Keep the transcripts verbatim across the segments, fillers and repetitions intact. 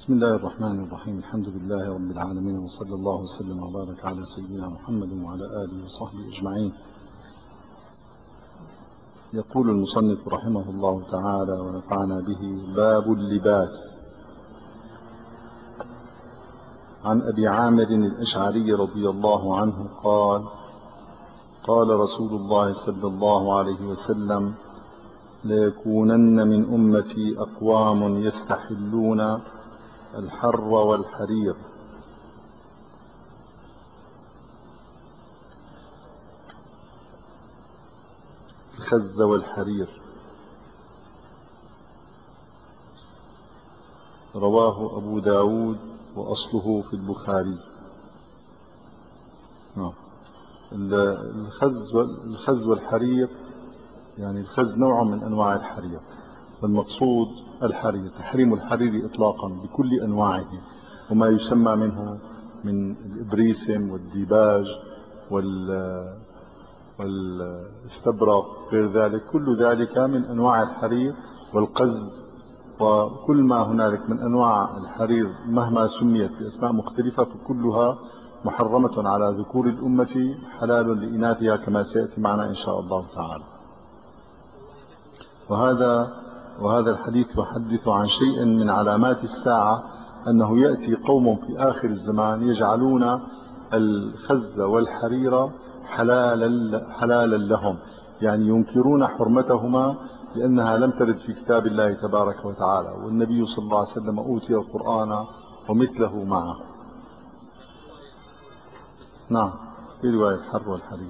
بسم الله الرحمن الرحيم. الحمد لله رب العالمين، وصلى الله وسلم وبارك على سيدنا محمد وعلى آله وصحبه أجمعين. يقول المصنف رحمه الله تعالى ونفعنا به: باب اللباس. عن أبي عامر الأشعري رضي الله عنه قال: قال رسول الله صلى الله عليه وسلم: ليكونن من أمتي أقوام يستحلون الحر والحرير الخز والحرير. رواه أبو داود وأصله في البخاري. الخز الخز والحرير، يعني الخز نوع من أنواع الحرير، والمقصود الحرير، تحريم الحرير إطلاقا بكل أنواعه، وما يسمى منه من الإبريسم والديباج والاستبرق غير ذلك، كل ذلك من أنواع الحرير والقز، وكل ما هنالك من أنواع الحرير مهما سميت بأسماء مختلفة فكلها محرمة على ذكور الأمة، حلال لإناثها كما سيأتي معنا إن شاء الله تعالى. وهذا وهذا الحديث يحدث عن شيء من علامات الساعة، أنه يأتي قوم في آخر الزمان يجعلون الخز والحرير حلالا حلالا لهم، يعني ينكرون حرمتهما لأنها لم ترد في كتاب الله تبارك وتعالى، والنبي صلى الله عليه وسلم أوتي القرآن ومثله معه. نعم، في رواية الحر والحرير.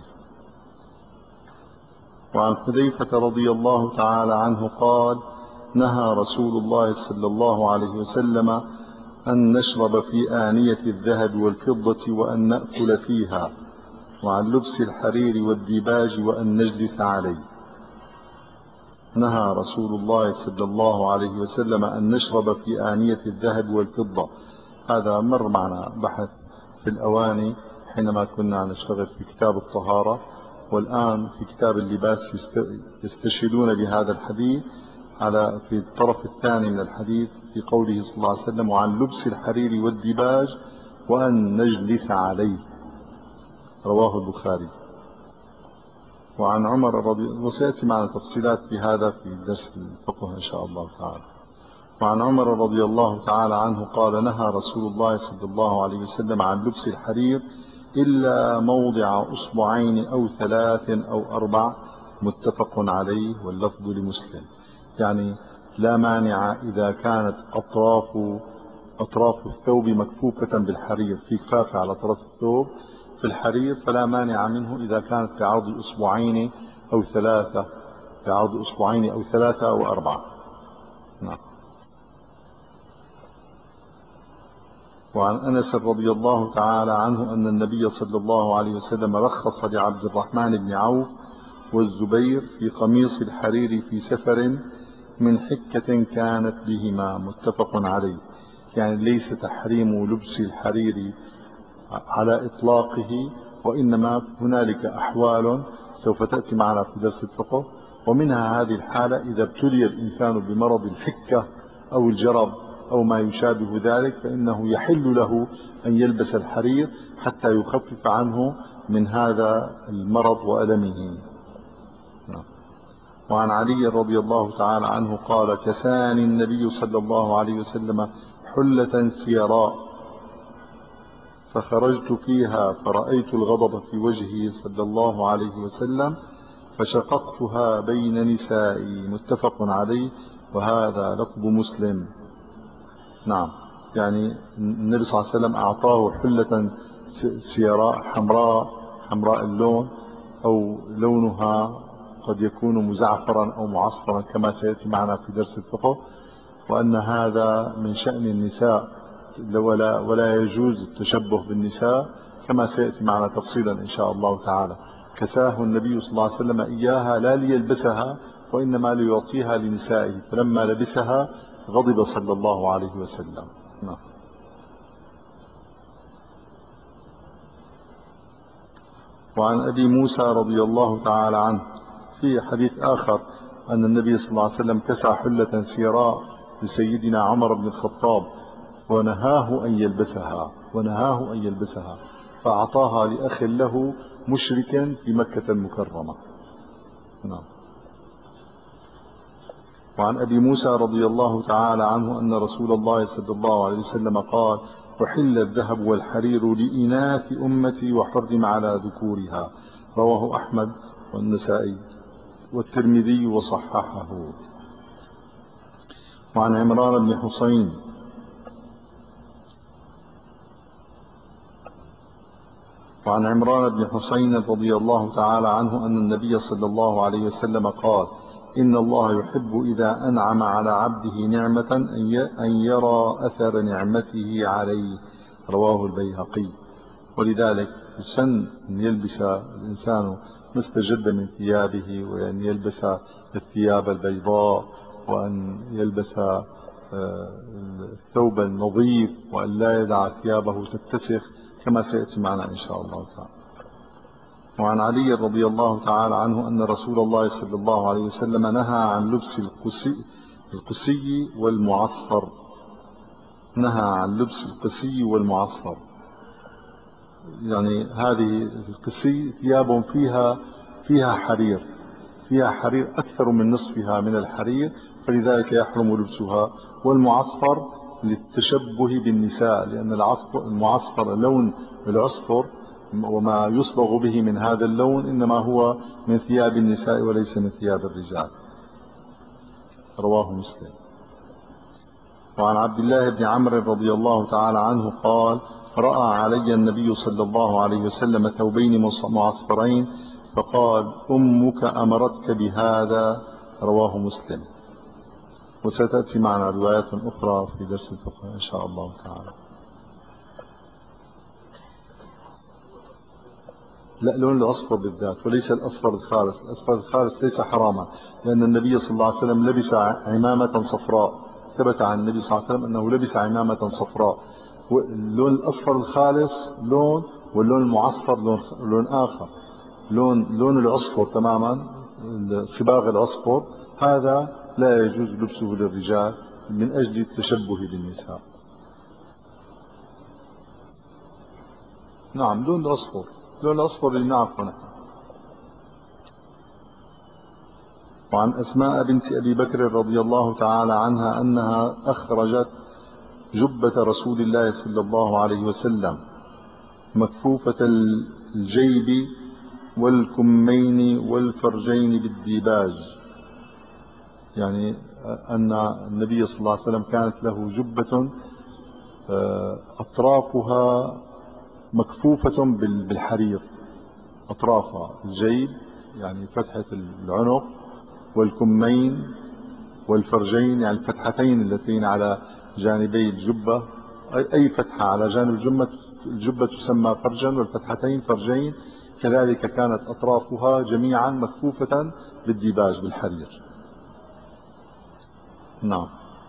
وعن حذيفة رضي الله تعالى عنه قال: نهى رسول الله صلى الله عليه وسلم أن نشرب في آنية الذهب والفضة وأن نأكل فيها، وعن لبس الحرير والديباج وأن نجلس عليه. نهى رسول الله صلى الله عليه وسلم أن نشرب في آنية الذهب والفضة. هذا مر معنا بحث في الأواني حينما كنا نشتغل في كتاب الطهارة، والآن في كتاب اللباس يستشهدون بهذا الحديث على في الطرف الثاني من الحديث في قوله صلى الله عليه وسلم: وعن لبس الحرير والديباج وأن نجلس عليه. رواه البخاري. وعن عمر رضي الله عنه، وسيأتي معنا تفصيلات في هذا في درس الفقه إن شاء الله تعالى. وعن عمر رضي الله تعالى عنه قال: نهى رسول الله صلى الله عليه وسلم عن لبس الحرير إلا موضع أصبعين أو ثلاث أو أربع، متفق عليه، واللفظ لمسلم. يعني لا مانع إذا كانت أطراف أطراف الثوب مكفوفة بالحرير، في كفافة على طرف الثوب في الحرير، فلا مانع منه إذا كانت بعرض أصبعين أو ثلاثة بعرض أصبعين أو ثلاثة أو أربعة. نعم. وعن أنس رضي الله تعالى عنه أن النبي صلى الله عليه وسلم رخص لعبد الرحمن بن عوف والزبير في قميص الحرير في سفر من حكة كانت بهما، متفق عليه. يعني ليس تحريم لبس الحرير على إطلاقه، وإنما هنالك أحوال سوف تأتي معنا في درس الفقه، ومنها هذه الحالة إذا ابتلي الإنسان بمرض الحكة أو الجرب أو ما يشابه ذلك، فإنه يحل له أن يلبس الحرير حتى يخفف عنه من هذا المرض وألمه. وعن علي رضي الله تعالى عنه قال: كساني النبي صلى الله عليه وسلم حلة سيراء فخرجت فيها فرأيت الغضب في وجهه صلى الله عليه وسلم فشققتها بين نسائي، متفق عليه، وهذا لفظ مسلم. نعم، يعني النبي صلى الله عليه وسلم أعطاه حلة سيراء حمراء حمراء اللون، أو لونها قد يكون مزعفرا أو معصفرا كما سيأتي معنا في درس الفقه، وأن هذا من شأن النساء، ولا, ولا يجوز التشبه بالنساء كما سيأتي معنا تفصيلا إن شاء الله تعالى. كساه النبي صلى الله عليه وسلم إياها لا ليلبسها، وإنما ليعطيها لنسائه، فلما لبسها غضب صلى الله عليه وسلم. نعم. وعن أبي موسى رضي الله تعالى عنه في حديث آخر أن النبي صلى الله عليه وسلم كسى حلة سيراء لسيدنا عمر بن الخطاب، ونهاه أن يلبسها ونهاه أن يلبسها فأعطاها لأخ له مشركا في مكة المكرمة. نعم. وعن أبي موسى رضي الله تعالى عنه أن رسول الله صلى الله عليه وسلم قال: أحل الذهب والحرير لإناث أمتي وحرم على ذكورها. رواه أحمد والنسائي والترمذي وصححه. وعن عمران بن حسين وعن عمران بن حسين رضي الله تعالى عنه أن النبي صلى الله عليه وسلم قال: إن الله يحب إذا أنعم على عبده نعمة أن يرى أثر نعمته عليه. رواه البيهقي. ولذلك يسن أن يلبس الإنسان ما استجد من ثيابه، وأن يلبس الثياب البيضاء، وأن يلبس الثوب النظيف، وأن لا يدع ثيابه تتسخ كما سيأتي معنا إن شاء الله تعالى. وعن علي رضي الله تعالى عنه أن رسول الله صلى الله عليه وسلم نهى عن لبس القسي, القسي والمعصفر نهى عن لبس القسي والمعصفر. يعني هذه القسي ثياب فيها فيها حرير فيها حرير أكثر من نصفها من الحرير، فلذلك يحرم لبسها. والمعصفر للتشبه بالنساء، لأن المعصفر لون العصفر وما يصبغ به من هذا اللون إنما هو من ثياب النساء وليس من ثياب الرجال. رواه مسلم. وعن عبد الله بن عمرو رضي الله تعالى عنه قال: رأى علي النبي صلى الله عليه وسلم ثوبين معصفرين فقال: أمك أمرتك بهذا. رواه مسلم. وستأتي معنا روايات أخرى في درس الفقه إن شاء الله تعالى. لا، لون الأصفر بالذات وليس الأصفر الخالص. الأصفر الخالص ليس حراما، لأن النبي صلى الله عليه وسلم لبس عمامة صفراء. ثبت عن النبي صلى الله عليه وسلم أنه لبس عمامة صفراء. واللون الأصفر الخالص لون، واللون المعصفر لون, لون آخر. لون لون العصفر تماما، صباغ العصفر، هذا لا يجوز لبسه للرجال من أجل التشبه بالنساء. نعم، لون الأصفر لون الأصفر اللي نعرفه نحن. وعن أسماء بنت أبي بكر رضي الله تعالى عنها أنها أخرجت جبة رسول الله صلى الله عليه وسلم مكفوفة الجيب والكمين والفرجين بالديباج. يعني أن النبي صلى الله عليه وسلم كانت له جبة أطرافها مكفوفة بالحرير، أطرافها الجيب يعني فتحة العنق، والكمين والفرجين يعني الفتحتين اللتين على جانبي الجبة. أي فتحة على جانب الجبة الجبة تسمى فرجا، والفتحتين فرجين. كذلك كانت أطرافها جميعا مكفوفة بالديباج بالحرير. نعم.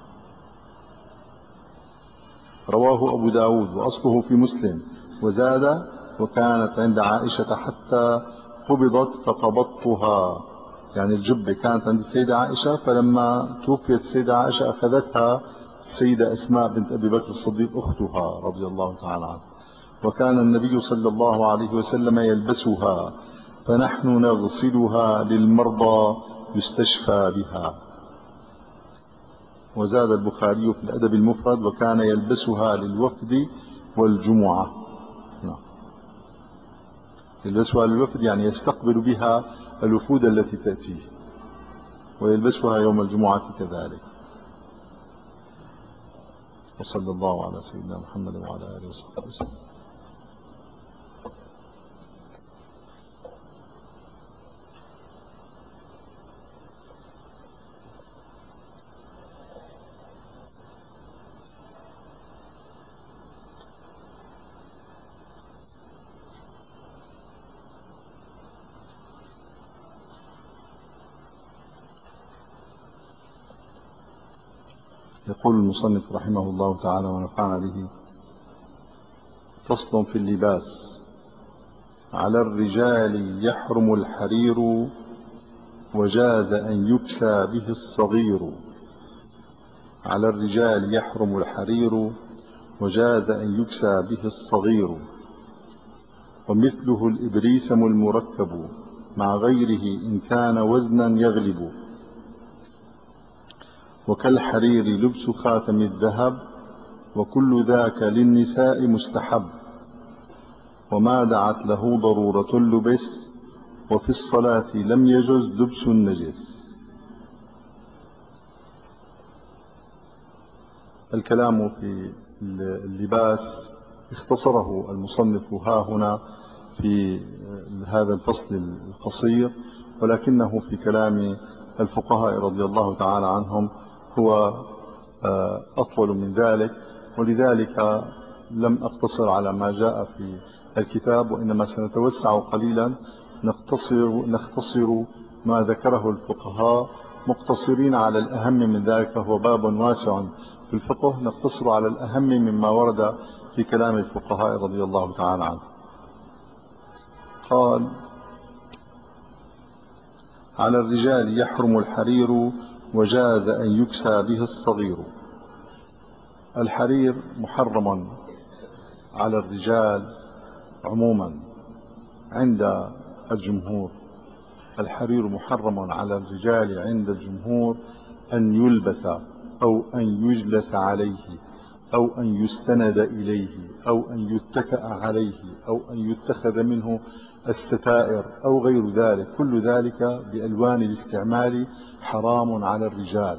رواه أبو داود وأصله في مسلم. وزاد: وكانت عند عائشة حتى قبضت فقبضتها. يعني الجبة كانت عند السيدة عائشة، فلما توفيت السيدة عائشة أخذتها السيدة أسماء بنت أبي بكر الصديق أختها رضي الله تعالى عنها. وكان النبي صلى الله عليه وسلم يلبسها، فنحن نغسلها للمرضى يستشفى بها. وزاد البخاري في الأدب المفرد: وكان يلبسها للوفد والجمعة. نعم. يلبسها للوفد يعني يستقبل بها الوفود التي تأتيه، ويلبسها يوم الجمعة كذلك. وصلى الله على سيدنا محمد وعلى آله وصحبه وسلم. يقول المصنف رحمه الله تعالى ونفعنا به: فصل في اللباس. على الرجال يحرم الحرير، وجاز أن يكسى به الصغير. على الرجال يحرم الحرير، وجاز أن يكسى به الصغير، ومثله الإبريسم المركب مع غيره إن كان وزنا يغلب، وكالحرير لبس خاتم الذهب، وكل ذاك للنساء مستحب، وما دعت له ضرورة لبس، وفي الصلاة لم يجز لبس النجس. الكلام في اللباس اختصره المصنف ها هنا في هذا الفصل القصير، ولكنه في كلام الفقهاء رضي الله تعالى عنهم هو أطول من ذلك، ولذلك لم أقتصر على ما جاء في الكتاب، وإنما سنتوسع قليلا نختصر, نختصر ما ذكره الفقهاء مقتصرين على الأهم من ذلك، هو باب واسع في الفقه، نقتصر على الأهم مما ورد في كلام الفقهاء رضي الله تعالى عنه. قال: على الرجال يحرم الحرير، وجاز أن يكسى به الصغير. الحرير محرم على الرجال عموما عند الجمهور، الحرير محرم على الرجال عند الجمهور أن يلبس أو أن يجلس عليه أو أن يستند إليه أو أن يتكأ عليه أو أن يتخذ منه الستائر أو غير ذلك، كل ذلك بألوان الاستعمال حرام على الرجال.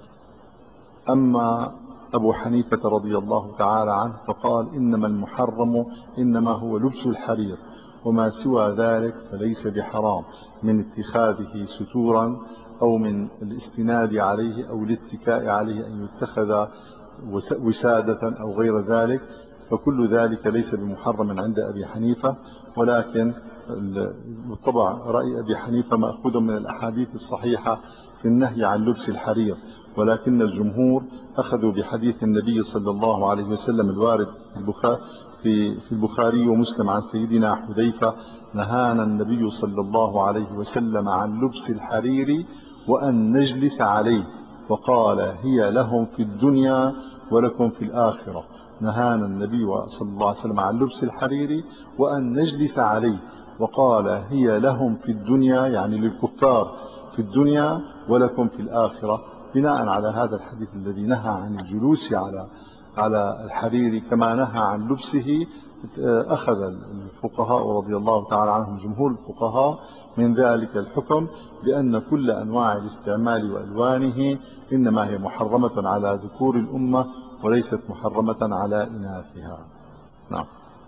أما أبو حنيفة رضي الله تعالى عنه فقال: إنما المحرم إنما هو لبس الحرير، وما سوى ذلك فليس بحرام، من اتخاذه ستورا أو من الاستناد عليه أو الاتكاء عليه أن يتخذ وسادة أو غير ذلك، فكل ذلك ليس بمحرم عند أبي حنيفة. ولكن بالطبع رأي أبي حنيفة مأخوذ من الأحاديث الصحيحة في النهي عن لبس الحرير، ولكن الجمهور أخذوا بحديث النبي صلى الله عليه وسلم الوارد في البخاري ومسلم عن سيدنا حذيفة: نهانا النبي صلى الله عليه وسلم عن لبس الحرير وأن نجلس عليه، وقال: هي لهم في الدنيا ولكم في الآخرة. نهانا النبي صلى الله عليه وسلم عن لبس الحرير وأن نجلس عليه، وقال: هي لهم في الدنيا، يعني للكفار في الدنيا، ولكم في الآخرة، بناء على هذا الحديث الذي نهى عن الجلوس على على الحرير كما نهى عن لبسه. أخذ الفقهاء رضي الله تعالى عنهم جمهور الفقهاء من ذلك الحكم بأن كل أنواع الاستعمال وألوانه إنما هي محرمة على ذكور الأمة وليست محرمة على إناثها. نعم.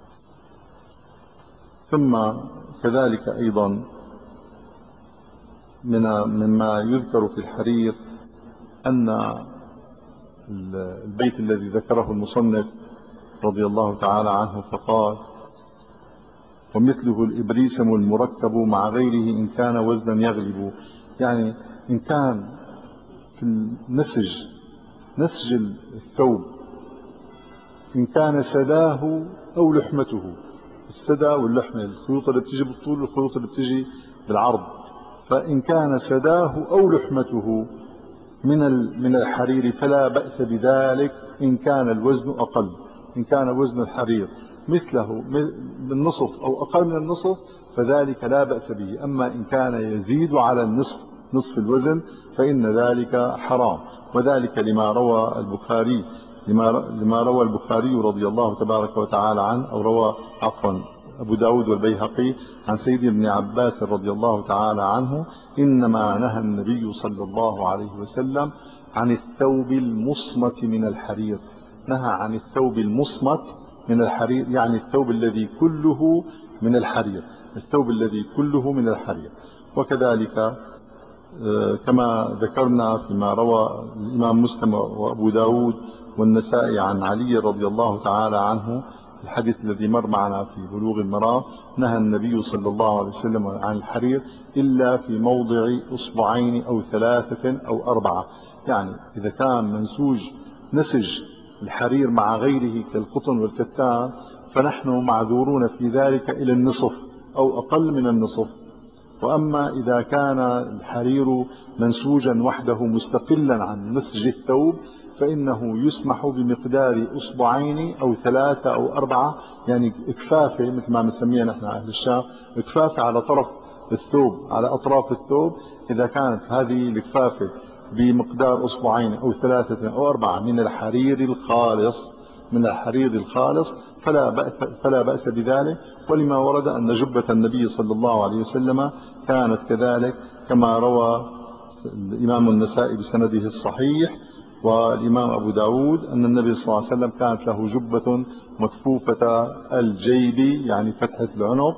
ثم كذلك أيضا من مما يذكر في الحرير أن البيت الذي ذكره المصنف رضي الله تعالى عنه فقال: ومثله الإبريسم المركب مع غيره إن كان وزنا يغلب، يعني إن كان في النسج نسج الثوب إن كان سداه أو لحمته، السدى واللحمة الخيوط اللي بتجي بالطول والخيوط اللي بتجي بالعرض، فإن كان سداه أو لحمته من من الحرير فلا بأس بذلك إن كان الوزن أقل. إن كان وزن الحرير مثله بالنصف أو أقل من النصف فذلك لا بأس به، أما إن كان يزيد على النصف نصف الوزن فإن ذلك حرام. وذلك لما روى البخاري لما لما روى البخاري رضي الله تبارك وتعالى عنه، أو روى عفوا أبو داود والبيهقي عن سيد ابن عباس رضي الله تعالى عنه: إنما نهى النبي صلى الله عليه وسلم عن الثوب المصمت من الحرير. نهى عن الثوب المصمت من الحرير، يعني الثوب الذي كله من الحرير، الثوب الذي كله من الحرير. وكذلك كما ذكرنا فيما روى الإمام مسلم وأبو داود والنسائي عن علي رضي الله تعالى عنه الحديث الذي مر معنا في بلوغ المرام: نهى النبي صلى الله عليه وسلم عن الحرير إلا في موضع أصبعين أو ثلاثة أو أربعة، يعني إذا كان منسوج نسج الحرير مع غيره كالقطن والكتان فنحن معذورون في ذلك إلى النصف أو أقل من النصف. وأما إذا كان الحرير منسوجا وحده مستقلا عن نسج الثوب فإنه يسمح بمقدار أصبعين أو ثلاثة أو أربعة، يعني إكفافة مثل ما بنسميها نحن أهل الشام، إكفافة على طرف الثوب، على أطراف الثوب. إذا كانت هذه الإكفافة بمقدار أصبعين أو ثلاثة أو أربعة من الحرير الخالص، من الحرير الخالص فلا بأس, فلا بأس بذلك. ولما ورد أن جبة النبي صلى الله عليه وسلم كانت كذلك، كما روى الإمام النسائي بسنده الصحيح والإمام أبو داود أن النبي صلى الله عليه وسلم كانت له جبة مكفوفة الجيب، يعني فتحة العنق،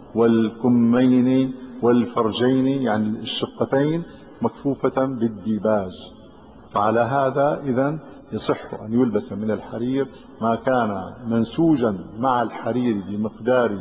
والكمين والفرجين، يعني الشقتين، مكفوفة بالديباج. فعلى هذا إذن يصح أن يلبس من الحرير ما كان منسوجا مع الحرير بمقدار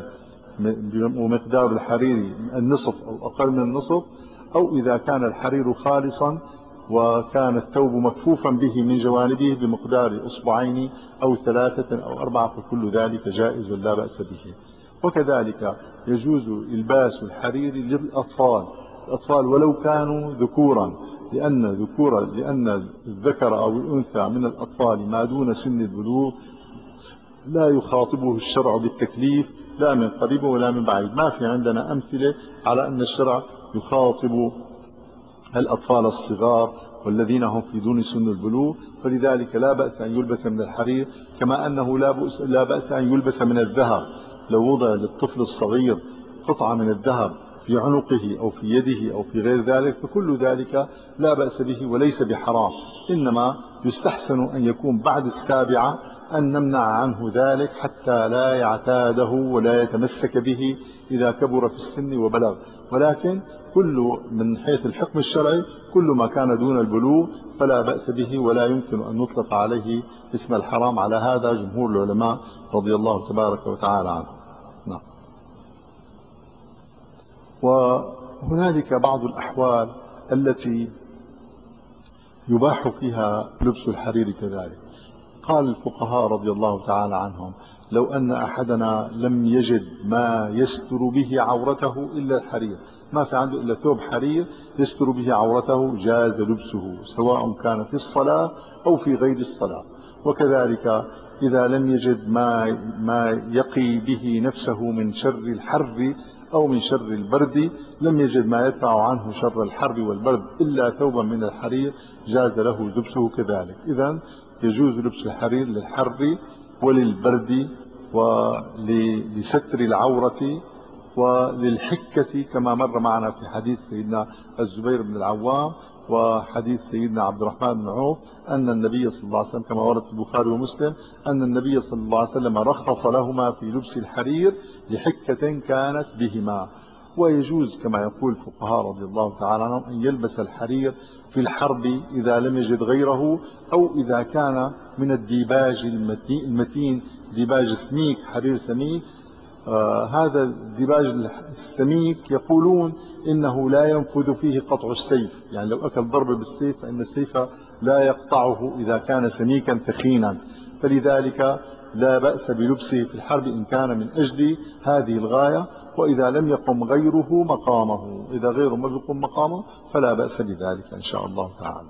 ومقدار الحرير النصف أو أقل من النصف، أو إذا كان الحرير خالصا وكان الثوب مكفوفا به من جوانبه بمقدار أصبعين أو ثلاثة أو أربعة، فكل ذلك جائز لا بأس به. وكذلك يجوز إلباس الحرير للأطفال، الأطفال ولو كانوا ذكورا، لأن ذكورا لأن الذكر أو الأنثى من الأطفال ما دون سن البلوغ لا يخاطبه الشرع بالتكليف لا من قريب ولا من بعيد. ما في عندنا أمثلة على أن الشرع يخاطب الأطفال الصغار والذين هم في دون سن البلوغ، فلذلك لا بأس أن يلبس من الحرير، كما أنه لا بأس أن يلبس من الذهب. لو وضع للطفل الصغير قطعة من الذهب في عنقه أو في يده أو في غير ذلك فكل ذلك لا بأس به وليس بحرام، إنما يستحسن أن يكون بعد السابعة أن نمنع عنه ذلك حتى لا يعتاده ولا يتمسك به إذا كبر في السن وبلغ. ولكن كل من حيث الحكم الشرعي كل ما كان دون البلوغ فلا بأس به ولا يمكن أن نطلق عليه اسم الحرام. على هذا جمهور العلماء رضي الله تبارك وتعالى عنه. نعم. وهنالك بعض الأحوال التي يباح فيها لبس الحرير كذلك. قال الفقهاء رضي الله تعالى عنهم: لو أن أحدنا لم يجد ما يستر به عورته إلا الحرير، ما في عنده إلا ثوب حرير يستر به عورته، جاز لبسه سواء كان في الصلاة أو في غير الصلاة. وكذلك إذا لم يجد ما, ما يقي به نفسه من شر الحر أو من شر البرد، لم يجد ما يدفع عنه شر الحر والبرد إلا ثوبا من الحرير، جاز له لبسه كذلك. إذن يجوز لبس الحرير للحر وللبرد ولستر العورة وللحكة، كما مر معنا في حديث سيدنا الزبير بن العوام وحديث سيدنا عبد الرحمن بن عوف أن النبي صلى الله عليه وسلم كما ورد في البخاري ومسلم أن النبي صلى الله عليه وسلم رخص لهما في لبس الحرير لحكة كانت بهما. ويجوز كما يقول الفقهاء رضي الله تعالى عنهم أن يلبس الحرير في الحرب إذا لم يجد غيره، أو إذا كان من الديباج المتين، ديباج سميك، حرير سميك. آه هذا الديباج السميك يقولون إنه لا ينفذ فيه قطع السيف، يعني لو أكل ضرب بالسيف فإن السيف لا يقطعه إذا كان سميكا ثخينا، فلذلك لا بأس بلبسه في الحرب إن كان من أجل هذه الغاية. وإذا لم يقم غيره مقامه، إذا غيره ما بيقوم مقامه فلا بأس بذلك إن شاء الله تعالى.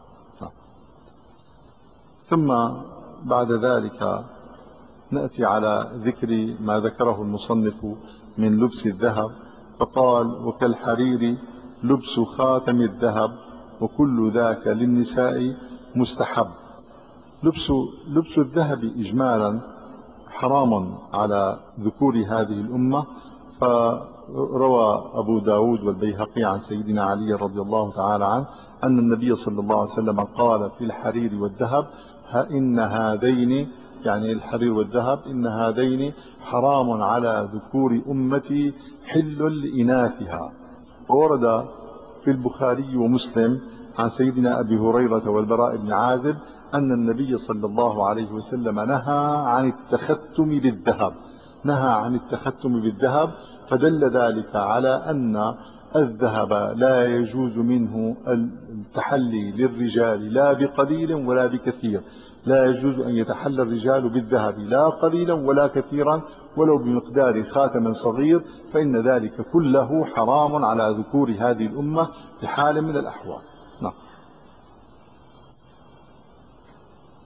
ثم بعد ذلك نأتي على ذكر ما ذكره المصنف من لبس الذهب، فقال: وكالحرير لبس خاتم الذهب وكل ذاك للنساء مستحب. لبس, لبس الذهب إجمالا حرام على ذكور هذه الأمة، فروى أبو داود والبيهقي عن سيدنا علي رضي الله تعالى عنه أن النبي صلى الله عليه وسلم قال في الحرير والذهب: إن هذين، يعني الحرير والذهب، إن هذين حرام على ذكور أمتي حل لإناثها. وورد في البخاري ومسلم عن سيدنا أبي هريرة والبراء بن عازب أن النبي صلى الله عليه وسلم نهى عن التختم بالذهب، نهى عن التختم بالذهب، فدل ذلك على أن الذهب لا يجوز منه التحلي للرجال لا بقليل ولا بكثير، لا يجوز أن يتحلى الرجال بالذهب لا قليلا ولا كثيرا ولو بمقدار خاتم صغير، فإن ذلك كله حرام على ذكور هذه الأمة بحال من الأحوال. نعم.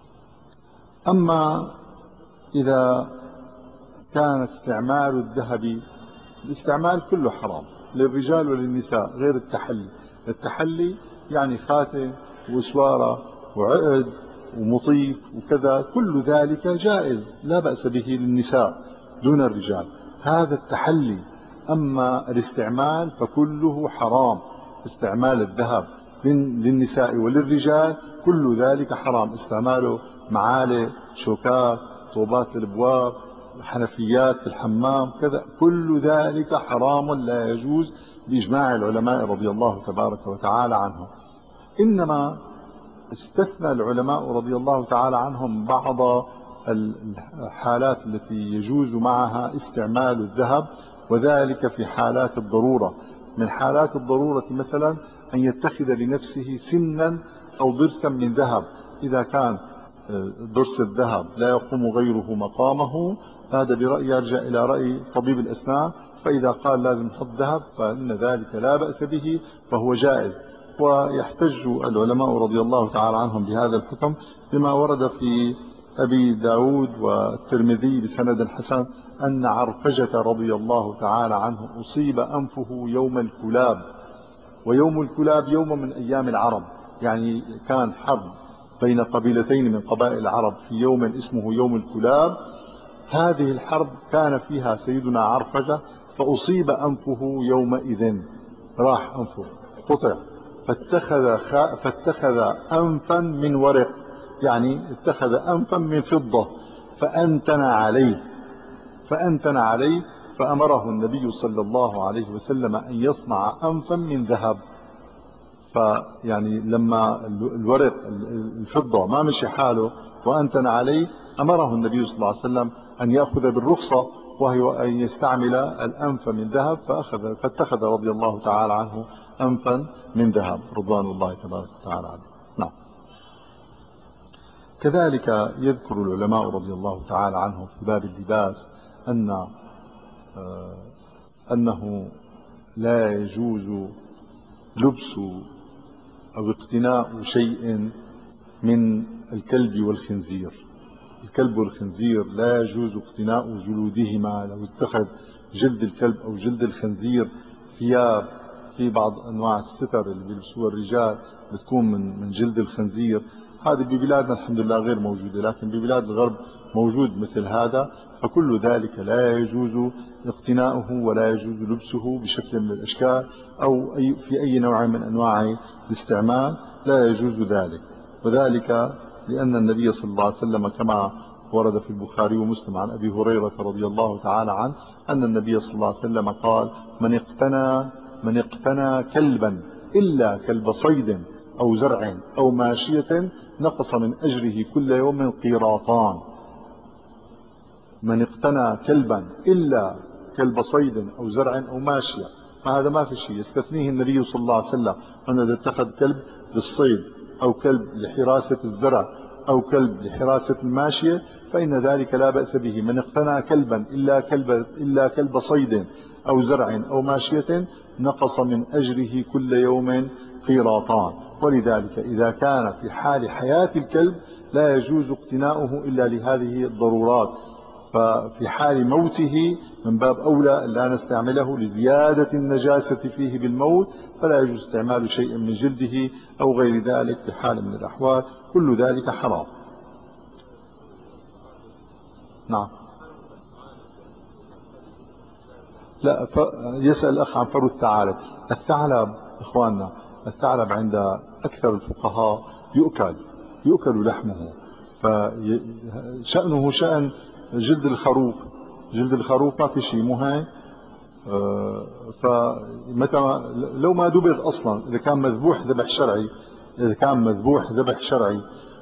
أما إذا كان استعمال الذهب، الاستعمال كله حرام للرجال وللنساء غير التحلي. التحلي يعني خاتم وسوارة وعقد ومطيف وكذا، كل ذلك جائز لا بأس به للنساء دون الرجال، هذا التحلي. أما الاستعمال فكله حرام، استعمال الذهب للنساء وللرجال كل ذلك حرام، استعماله معالق، شوكات، طوبات الابواب، حنفيات في الحمام كذا، كل ذلك حرام لا يجوز بإجماع العلماء رضي الله تبارك وتعالى عنهم. إنما استثنى العلماء رضي الله تعالى عنهم بعض الحالات التي يجوز معها استعمال الذهب، وذلك في حالات الضرورة. من حالات الضرورة مثلا أن يتخذ لنفسه سنا أو ضرسا من ذهب، إذا كان ضرس الذهب لا يقوم غيره مقامه، هذا برأي يرجع إلى رأي طبيب الأسنان، فإذا قال لازم نحط ذهب فإن ذلك لا بأس به فهو جائز. ويحتج العلماء رضي الله تعالى عنهم بهذا الحكم بما ورد في أبي داود والترمذي بسند حسن أن عرفجة رضي الله تعالى عنه أصيب أنفه يوم الكلاب، ويوم الكلاب يوم من أيام العرب، يعني كان حرب بين قبيلتين من قبائل العرب في يوم اسمه يوم الكلاب. هذه الحرب كان فيها سيدنا عرفجة فأصيب أنفه يومئذ، راح أنفه قطع، فاتخذ, فاتخذ أنفا من ورق، يعني اتخذ أنفا من فضة فأنتن عليه فأنتن عليه فأمره النبي صلى الله عليه وسلم أن يصنع أنفا من ذهب. فيعني لما الورق الفضة ما مشي حاله وأنتن عليه، أمره النبي صلى الله عليه وسلم أن يأخذ بالرخصة وهي أن يستعمل الأنف من ذهب، فأخذ فاتخذ رضي الله تعالى عنه أنفا من ذهب رضوان الله تبارك وتعالى عنه. نعم. كذلك يذكر العلماء رضي الله تعالى عنهم في باب اللباس أن أنه لا يجوز لبس أو اقتناء شيء من الكلب والخنزير. الكلب والخنزير لا يجوز اقتناء جلودهما، لو اتخذ جلد الكلب أو جلد الخنزير ثياب، في بعض أنواع الستر اللي بيلبسوها الرجال بتكون من من جلد الخنزير، هذه ببلادنا الحمد لله غير موجودة، لكن ببلاد الغرب موجود مثل هذا، فكل ذلك لا يجوز اقتناؤه ولا يجوز لبسه بشكل من الأشكال أو أي في أي نوع من أنواع الاستعمال، لا يجوز ذلك. وذلك لأن النبي صلى الله عليه وسلم كما ورد في البخاري ومسلم عن أبي هريرة رضي الله تعالى عنه أن النبي صلى الله عليه وسلم قال: من اقتنى من اقتنى كلبا إلا كلب صيد أو زرع أو ماشية نقص من أجره كل يوم قيراطان. من اقتنى كلبا إلا كلب صيد أو زرع أو ماشية، فهذا ما في شيء يستثنيه النبي صلى الله عليه وسلم، أن إذا اتخذ كلب للصيد أو كلب لحراسة الزرع أو كلب لحراسة الماشية فإن ذلك لا بأس به. من اقتنى كلبا إلا كلب, إلا كلب صيد أو زرع أو ماشية نقص من أجره كل يوم قيراطان. ولذلك إذا كان في حال حياة الكلب لا يجوز اقتناؤه إلا لهذه الضرورات، ففي حال موته من باب أولى لا نستعمله لزيادة النجاسة فيه بالموت، فلا يجوز استعمال شيء من جلده أو غير ذلك في حال من الأحوال، كل ذلك حرام. نعم. لا، يسأل الأخ عن فرو الثعالب. الثعلب إخواننا، الثعلب عند أكثر الفقهاء يؤكل يؤكل لحمه، فشأنه شأن جلد الخروف. جلد الخروف ما في شيء، مو هيك؟ فمتى لو ما دبغ أصلا، إذا كان مذبوح ذبح شرعي إذا كان مذبوح ذبح شرعي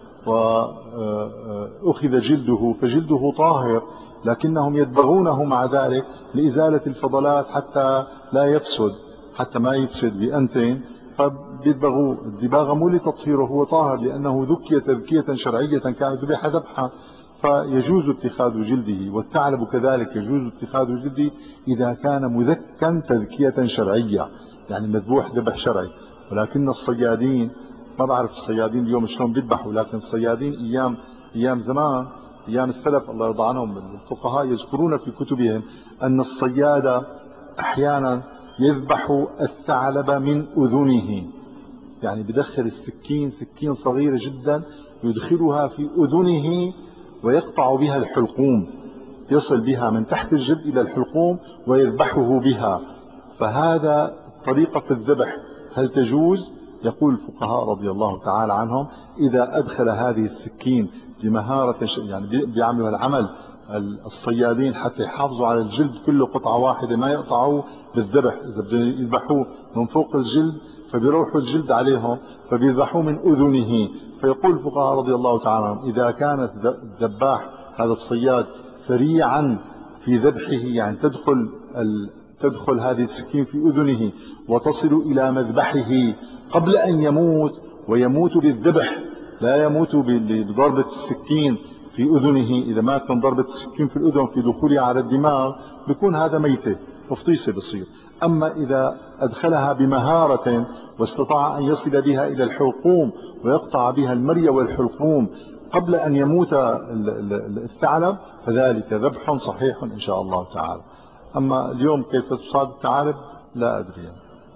وأخذ جلده فجلده طاهر، لكنهم يدبغونه مع ذلك لإزالة الفضلات حتى لا يفسد، حتى ما يفسد بأنتين، فبيدبغوه. الدباغة مو لتطهيره، هو طاهر لأنه ذكي تذكية شرعية كانت ذبح ذبحا، فيجوز اتخاذ جلده. والثعلب كذلك يجوز اتخاذ جلده إذا كان مذكا تذكية شرعية، يعني مذبوح ذبح شرعي. ولكن الصيادين، ما بعرف الصيادين اليوم شلون بيذبحوا، لكن الصيادين ايام أيام زمان، أيام السلف الله يرضى عنهم الفقهاء يذكرون في كتبهم أن الصياد أحيانا يذبح الثعلب من أذنه، يعني بدخل السكين، سكين صغيرة جدا يدخلها في أذنه ويقطع بها الحلقوم، يصل بها من تحت الجلد إلى الحلقوم ويذبحه بها. فهذا طريقة الذبح هل تجوز؟ يقول الفقهاء رضي الله تعالى عنهم إذا أدخل هذه السكين بمهارة، يعني بيعملوا العمل الصيادين حتى يحافظوا على الجلد كله قطعة واحدة ما يقطعوه بالذبح، إذا بدهم يذبحوه من فوق الجلد فبيروحوا الجلد عليهم فبيذبحوه من أذنه. فيقول الفقهاء رضي الله تعالى عنهم إذا كان الذباح هذا الصياد سريعا في ذبحه، يعني تدخل تدخل هذه السكين في أذنه وتصل إلى مذبحه قبل أن يموت، ويموت بالذبح لا يموت بضربة السكين في أذنه، إذا مات من ضربة السكين في الأذن في دخولها على الدماغ بيكون هذا ميتة تفطيسة بصير. أما إذا أدخلها بمهارة واستطاع أن يصل بها إلى الحلقوم ويقطع بها المرية والحلقوم قبل أن يموت الثعلب فذلك ذبح صحيح إن شاء الله تعالى. أما اليوم كيف تصاد الثعالب لا أدري.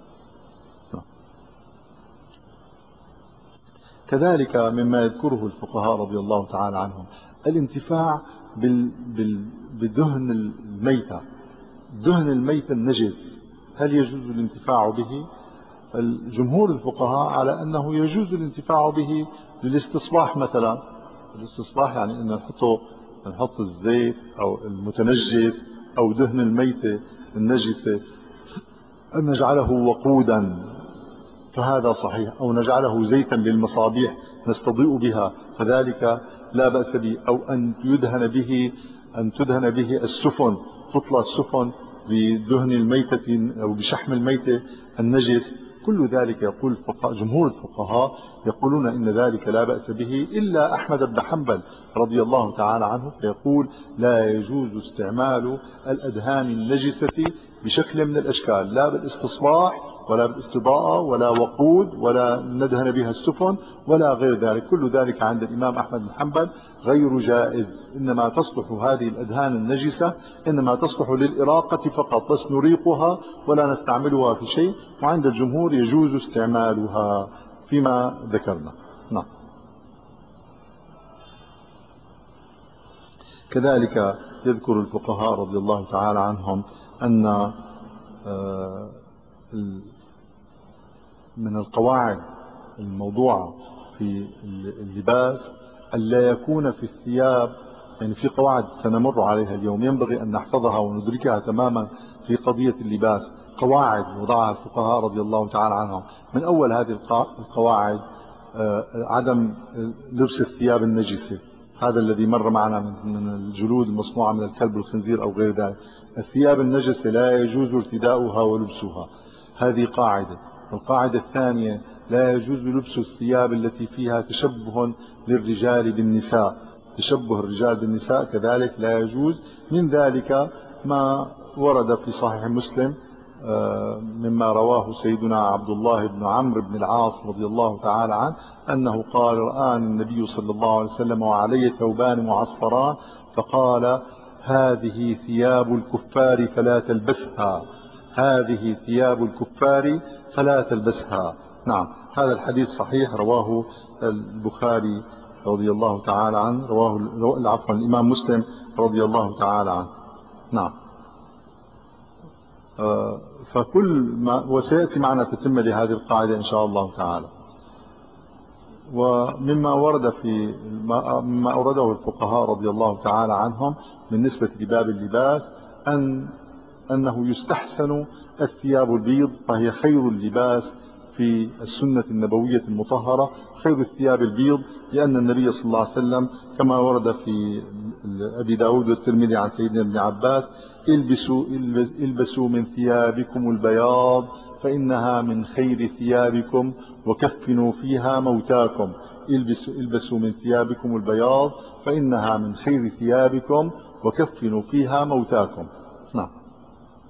كذلك مما يذكره الفقهاء رضي الله تعالى عنهم الانتفاع بال... بال... بدهن الميتة، دهن الميتة النجس هل يجوز الانتفاع به؟ الجمهور الفقهاء على أنه يجوز الانتفاع به للاستصباح مثلا. الاستصباح يعني أن نحطه نحط الزيت أو المتنجس أو دهن الميتة النجسة أن نجعله وقودا فهذا صحيح، أو نجعله زيتا للمصابيح نستضيء بها فذلك لا بأس به، أو أن يدهن به أن تدهن به السفن، تطلى السفن بدهن الميتة أو بشحم الميتة النجس، كل ذلك يقول الفقهاء جمهور الفقهاء يقولون إن ذلك لا بأس به، إلا أحمد بن حنبل رضي الله تعالى عنه فيقول لا يجوز استعمال الأدهان النجسة بشكل من الأشكال، لا بالاستصلاح ولا بالاستضاءة ولا وقود ولا ندهن بها السفن ولا غير ذلك، كل ذلك عند الإمام أحمد بن حنبل غير جائز. إنما تصلح هذه الأدهان النجسة إنما تصلح للإراقة فقط، بس نريقها ولا نستعملها في شيء، وعند الجمهور يجوز استعمالها فيما ذكرنا. نعم. كذلك يذكر الفقهاء رضي الله تعالى عنهم أن من القواعد الموضوعة في اللباس ألا يكون في الثياب، يعني في قواعد سنمر عليها اليوم ينبغي أن نحفظها وندركها تماما في قضية اللباس، قواعد وضعها الفقهاء رضي الله تعالى عنهم. من أول هذه القواعد عدم لبس الثياب النجسة، هذا الذي مر معنا من الجلود المصنوعة من الكلب والخنزير أو غير ذلك. الثياب النجسة لا يجوز ارتداؤها ولبسها، هذه قاعدة. القاعدة الثانية لا يجوز لبس الثياب التي فيها تشبه للرجال بالنساء، تشبه الرجال بالنساء كذلك لا يجوز. من ذلك ما ورد في صحيح مسلم مما رواه سيدنا عبد الله بن عمرو بن العاص رضي الله تعالى عنه أنه قال رآني النبي صلى الله عليه وسلم وعلي ثوبان معصفران فقال هذه ثياب الكفار فلا تلبسها، هذه ثياب الكفار فلا تلبسها. نعم، هذا الحديث صحيح رواه البخاري رضي الله تعالى عنه، رواه عفوا الإمام مسلم رضي الله تعالى عنه. نعم. فكل ما وسيأتي معنا تتم لهذه القاعدة إن شاء الله تعالى. ومما ورد في مما أورده الفقهاء رضي الله تعالى عنهم بالنسبة لباب اللباس أن أنه يستحسن الثياب البيض، فهي خير اللباس في السنة النبوية المطهرة، خير الثياب البيض، لأن النبي صلى الله عليه وسلم كما ورد في أبي داود والترمذي عن سيدنا ابن عباس البسوا, البسوا من ثيابكم البياض فإنها من خير ثيابكم وكفنوا فيها موتاكم، البسوا, البسوا من ثيابكم البياض فإنها من خير ثيابكم وكفنوا فيها موتاكم. نعم.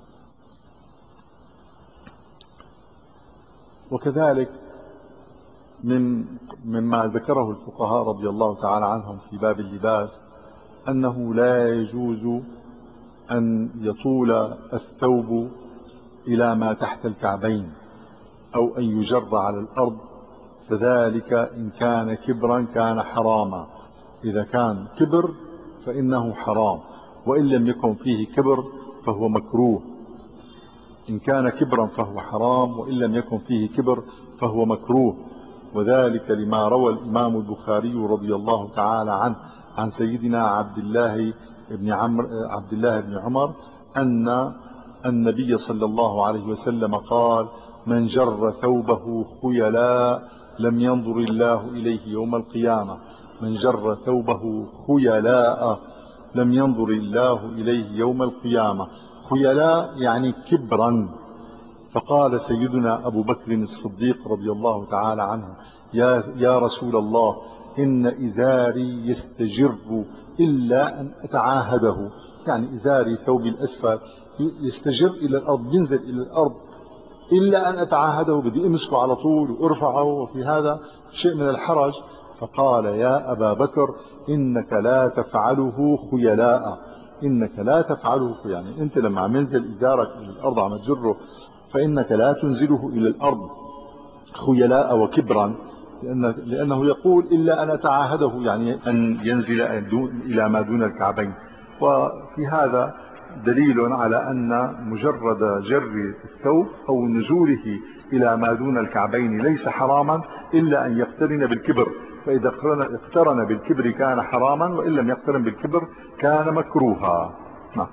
وكذلك من مما ذكره الفقهاء رضي الله تعالى عنهم في باب اللباس أنه لا يجوز أن يطول الثوب إلى ما تحت الكعبين أو أن يجر على الأرض، فذلك إن كان كبرا كان حراما. إذا كان كبر فإنه حرام، وإن لم يكن فيه كبر فهو مكروه. إن كان كبرا فهو حرام، وإن لم يكن فيه كبر فهو مكروه. وذلك لما روى الإمام البخاري رضي الله تعالى عنه عن سيدنا عبد الله بن عمرو عبد الله بن عمر أن النبي صلى الله عليه وسلم قال: من جر ثوبه خيلاء لم ينظر الله إليه يوم القيامة. من جر ثوبه خيلاء لم ينظر الله إليه يوم القيامة. خيلاء يعني كبرا. فقال سيدنا أبو بكر الصديق رضي الله تعالى عنه: يا, يا رسول الله، إن إزاري يستجر إلا أن أتعاهده. يعني إزاري ثوبي الأسفل يستجر إلى الأرض، ينزل إلى الأرض، إلا أن أتعاهده، بدي أمسكه على طول وأرفعه، وفي هذا شيء من الحرج. فقال: يا أبا بكر، إنك لا تفعله خيلاء. إنك لا تفعله خيلاء، يعني أنت لما عم ينزل إزارك إلى الأرض عم تجره، فإنك لا تنزله إلى الأرض خيلاء وكبرا، لأنه, لأنه يقول: إلا أن أتعاهده، يعني أن ينزل إلى ما دون الكعبين. وفي هذا دليل على أن مجرد جر الثوب أو نزوله إلى ما دون الكعبين ليس حراما إلا أن يقترن بالكبر، فإذا اقترن بالكبر كان حراما، وإن لم يقترن بالكبر كان مكروها. نعم.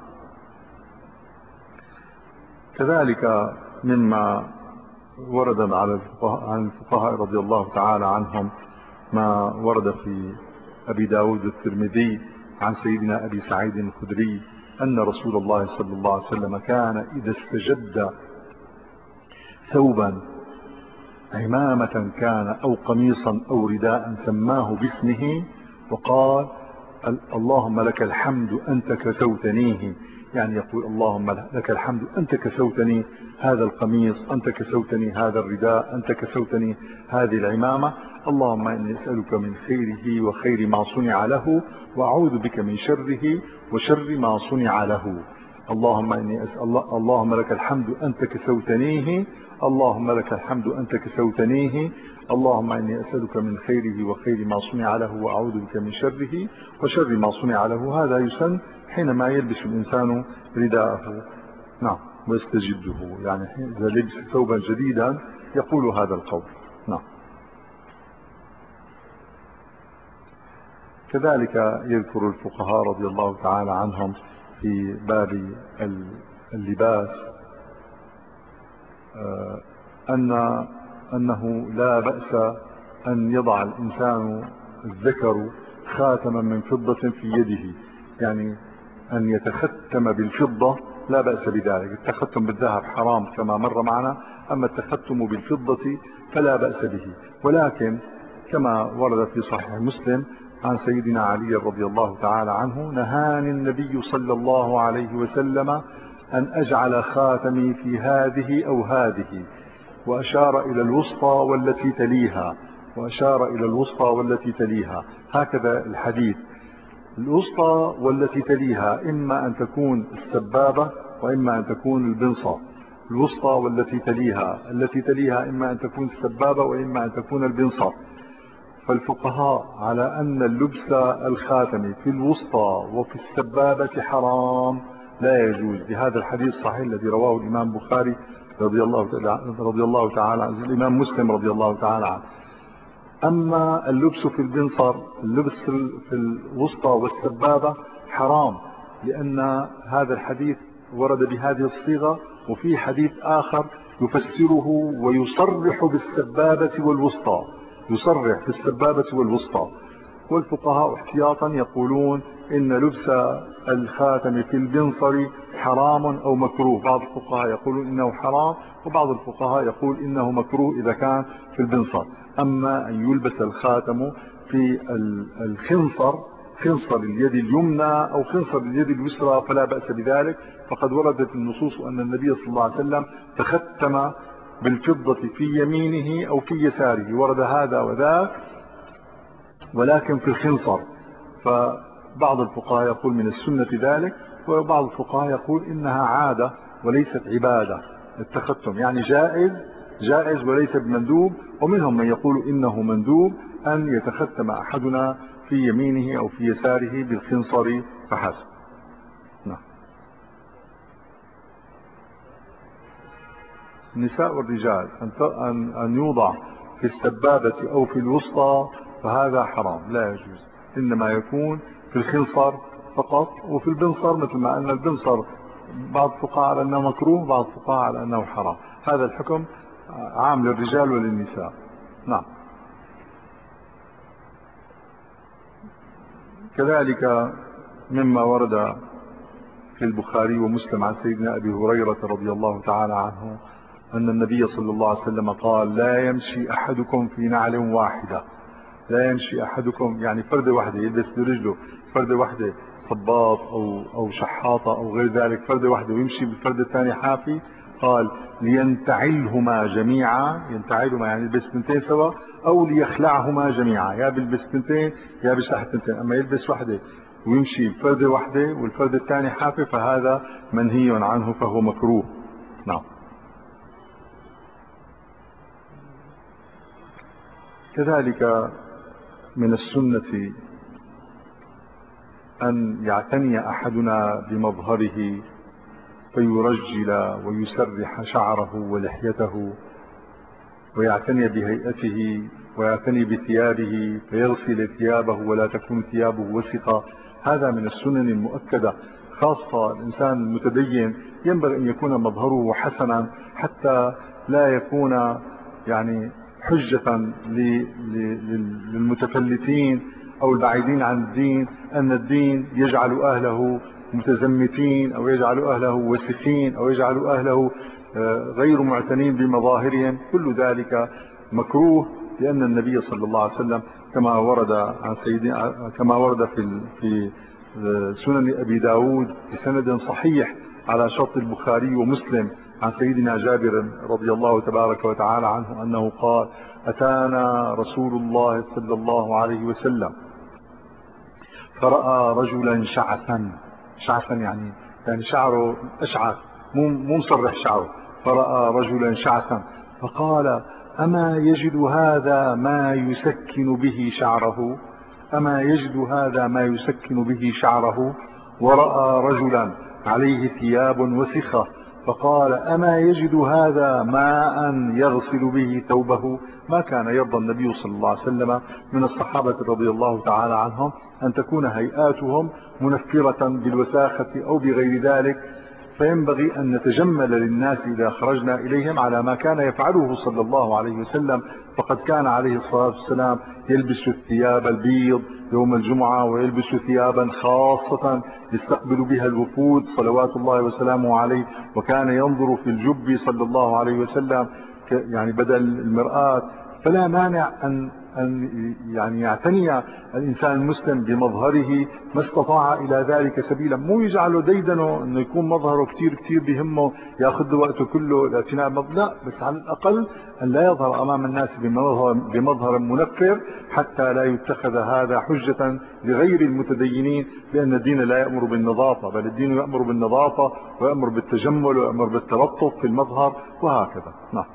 كذلك مما ورد على الفقهاء عن الفقهاء رضي الله تعالى عنهم ما ورد في أبي داود والترمذي عن سيدنا أبي سعيد الخدري أن رسول الله صلى الله عليه وسلم كان إذا استجد ثوبا، عمامة كان أو قميصا أو رداء، سماه باسمه وقال: اللهم لك الحمد أنت كسوتنيه. يعني يقول: اللهم لك الحمد أنت كسوتني هذا القميص، أنت كسوتني هذا الرداء، أنت كسوتني هذه العمامة. اللهم إني أسألك من خيره وخير ما صنع له، وأعوذ بك من شره وشر ما صنع له. اللهم إني أسأل الله اللهم لك الحمد أنت كسوتنيه، اللهم لك الحمد أنت كسوتنيه، اللهم إني أسألك من خيره وخير ما صنع له، وأعوذ بك من شره وشر ما صنع له. هذا يسن حينما يلبس الإنسان رداءه، نعم، ويستجده، يعني إذا لبس ثوبا جديدا يقول هذا القول. نعم. كذلك يذكر الفقهاء رضي الله تعالى عنهم في باب اللباس أن أنه لا بأس أن يضع الإنسان الذكر خاتما من فضة في يده، يعني أن يتختم بالفضة لا بأس بذلك. التختم بالذهب حرام كما مر معنا، أما التختم بالفضة فلا بأس به. ولكن كما ورد في صحيح مسلم عن سيدنا علي رضي الله تعالى عنه: نهاني النبي صلى الله عليه وسلم أن أجعل خاتمي في هذه أو هذه، وأشار إلى الوسطى والتي تليها، وأشار إلى الوسطى والتي تليها. هكذا الحديث. الوسطى والتي تليها إما أن تكون السبابة وإما أن تكون البنصة. الوسطى والتي تليها، التي تليها إما أن تكون السبابة وإما أن تكون البنصة. فالفقهاء على أن اللبس الخاتم في الوسطى وفي السبابة حرام، لا يجوز، بهذا الحديث الصحيح الذي رواه الإمام البخاري رضي الله تعالى رضي الله تعالى عنه، الإمام مسلم رضي الله تعالى عنه. أما اللبس في البنصر، اللبس في الوسطى والسبابة حرام، لأن هذا الحديث ورد بهذه الصيغة، وفي حديث آخر يفسره ويصرح بالسبابة والوسطى، يصرح بالسبابة والوسطى. والفقهاء احتياطا يقولون إن لبس الخاتم في البنصر حرام أو مكروه. بعض الفقهاء يقولون إنه حرام، وبعض الفقهاء يقول إنه مكروه إذا كان في البنصر. أما أن يلبس الخاتم في الخنصر، خنصر اليد اليمنى أو خنصر اليد اليسرى، فلا بأس بذلك. فقد وردت النصوص أن النبي صلى الله عليه وسلم تختم بالفضة في يمينه أو في يساره، ورد هذا وذاك، ولكن في الخنصر. فبعض الفقهاء يقول من السنة ذلك، وبعض الفقهاء يقول إنها عادة وليست عبادة. التختم يعني جائز جائز وليس بمندوب، ومنهم من يقول إنه مندوب أن يتختم أحدنا في يمينه أو في يساره بالخنصر فحسب. نعم. النساء والرجال أن أن يوضع في السبابة أو في الوسطى فهذا حرام لا يجوز، إنما يكون في الخنصر فقط. وفي البنصر مثل ما أن البنصر بعض الفقهاء على أنه مكروه، بعض الفقهاء على أنه حرام. هذا الحكم عام للرجال وللنساء. نعم. كذلك مما ورد في البخاري ومسلم عن سيدنا أبي هريرة رضي الله تعالى عنه أن النبي صلى الله عليه وسلم قال: لا يمشي أحدكم في نعل واحدة. لا يمشي أحدكم يعني فردة واحدة يلبس برجله فردة واحدة صباط أو, أو شحاطة أو غير ذلك، فردة واحدة، ويمشي بالفردة الثانية حافي. قال: لينتعلهما جميعا، ينتعلهما يعني يلبس تنتين سوا، أو ليخلعهما جميعا، يا بيلبس تنتين يا بيشلح تنتين. أما يلبس واحدة ويمشي بفردة واحدة والفردة الثانية حافي فهذا منهي عنه، فهو مكروه. نعم. كذلك من السنة أن يعتني أحدنا بمظهره فيرجل ويسرح شعره ولحيته، ويعتني بهيئته، ويعتني بثيابه فيغسل ثيابه ولا تكون ثيابه وسخة. هذا من السنن المؤكدة، خاصة الإنسان المتدين ينبغي أن يكون مظهره حسنا حتى لا يكون يعني حجة للمتفلتين أو البعيدين عن الدين أن الدين يجعل أهله متزمتين أو يجعل أهله وسخين أو يجعل أهله غير معتنين بمظاهرهم. كل ذلك مكروه، لأن النبي صلى الله عليه وسلم كما ورد عن سيدنا كما ورد في في سنن أبي داود بسند صحيح على شرط البخاري ومسلم عن سيدنا جابر رضي الله تبارك وتعالى عنه أنه قال: أتانا رسول الله صلى الله عليه وسلم فرأى رجلا شعثا، شعثا يعني يعني شعره أشعث مو مو مصرح شعره، فرأى رجلا شعثا فقال: أما يجد هذا ما يسكن به شعره؟ أما يجد هذا ما يسكن به شعره؟ ورأى رجلا عليه ثياب وسخة فقال: أما يجد هذا ماء يغسل به ثوبه؟ ما كان يرضى النبي صلى الله عليه وسلم من الصحابة رضي الله تعالى عنهم أن تكون هيئاتهم منفرة بالوساخة أو بغير ذلك، فينبغي أن نتجمل للناس إذا خرجنا إليهم على ما كان يفعله صلى الله عليه وسلم. فقد كان عليه الصلاة والسلام يلبس الثياب البيض يوم الجمعة، ويلبس ثيابا خاصة يستقبل بها الوفود صلوات الله وسلامه عليه، وكان ينظر في الجب صلى الله عليه وسلم يعني بدل المرآة. فلا مانع أن أن يعني يعتني الإنسان المسلم بمظهره ما استطاع إلى ذلك سبيلا، مو يجعله ديدنه أنه يكون مظهره كتير كتير بهمه يأخذ له وقته كله الاعتناء بمظهره، لا، بس على الأقل أن لا يظهر أمام الناس بمظهر, بمظهر منفر حتى لا يتخذ هذا حجة لغير المتدينين، لأن الدين لا يأمر بالنظافة، بل الدين يأمر بالنظافة ويأمر بالتجمل ويأمر بالتلطف في المظهر وهكذا. نعم.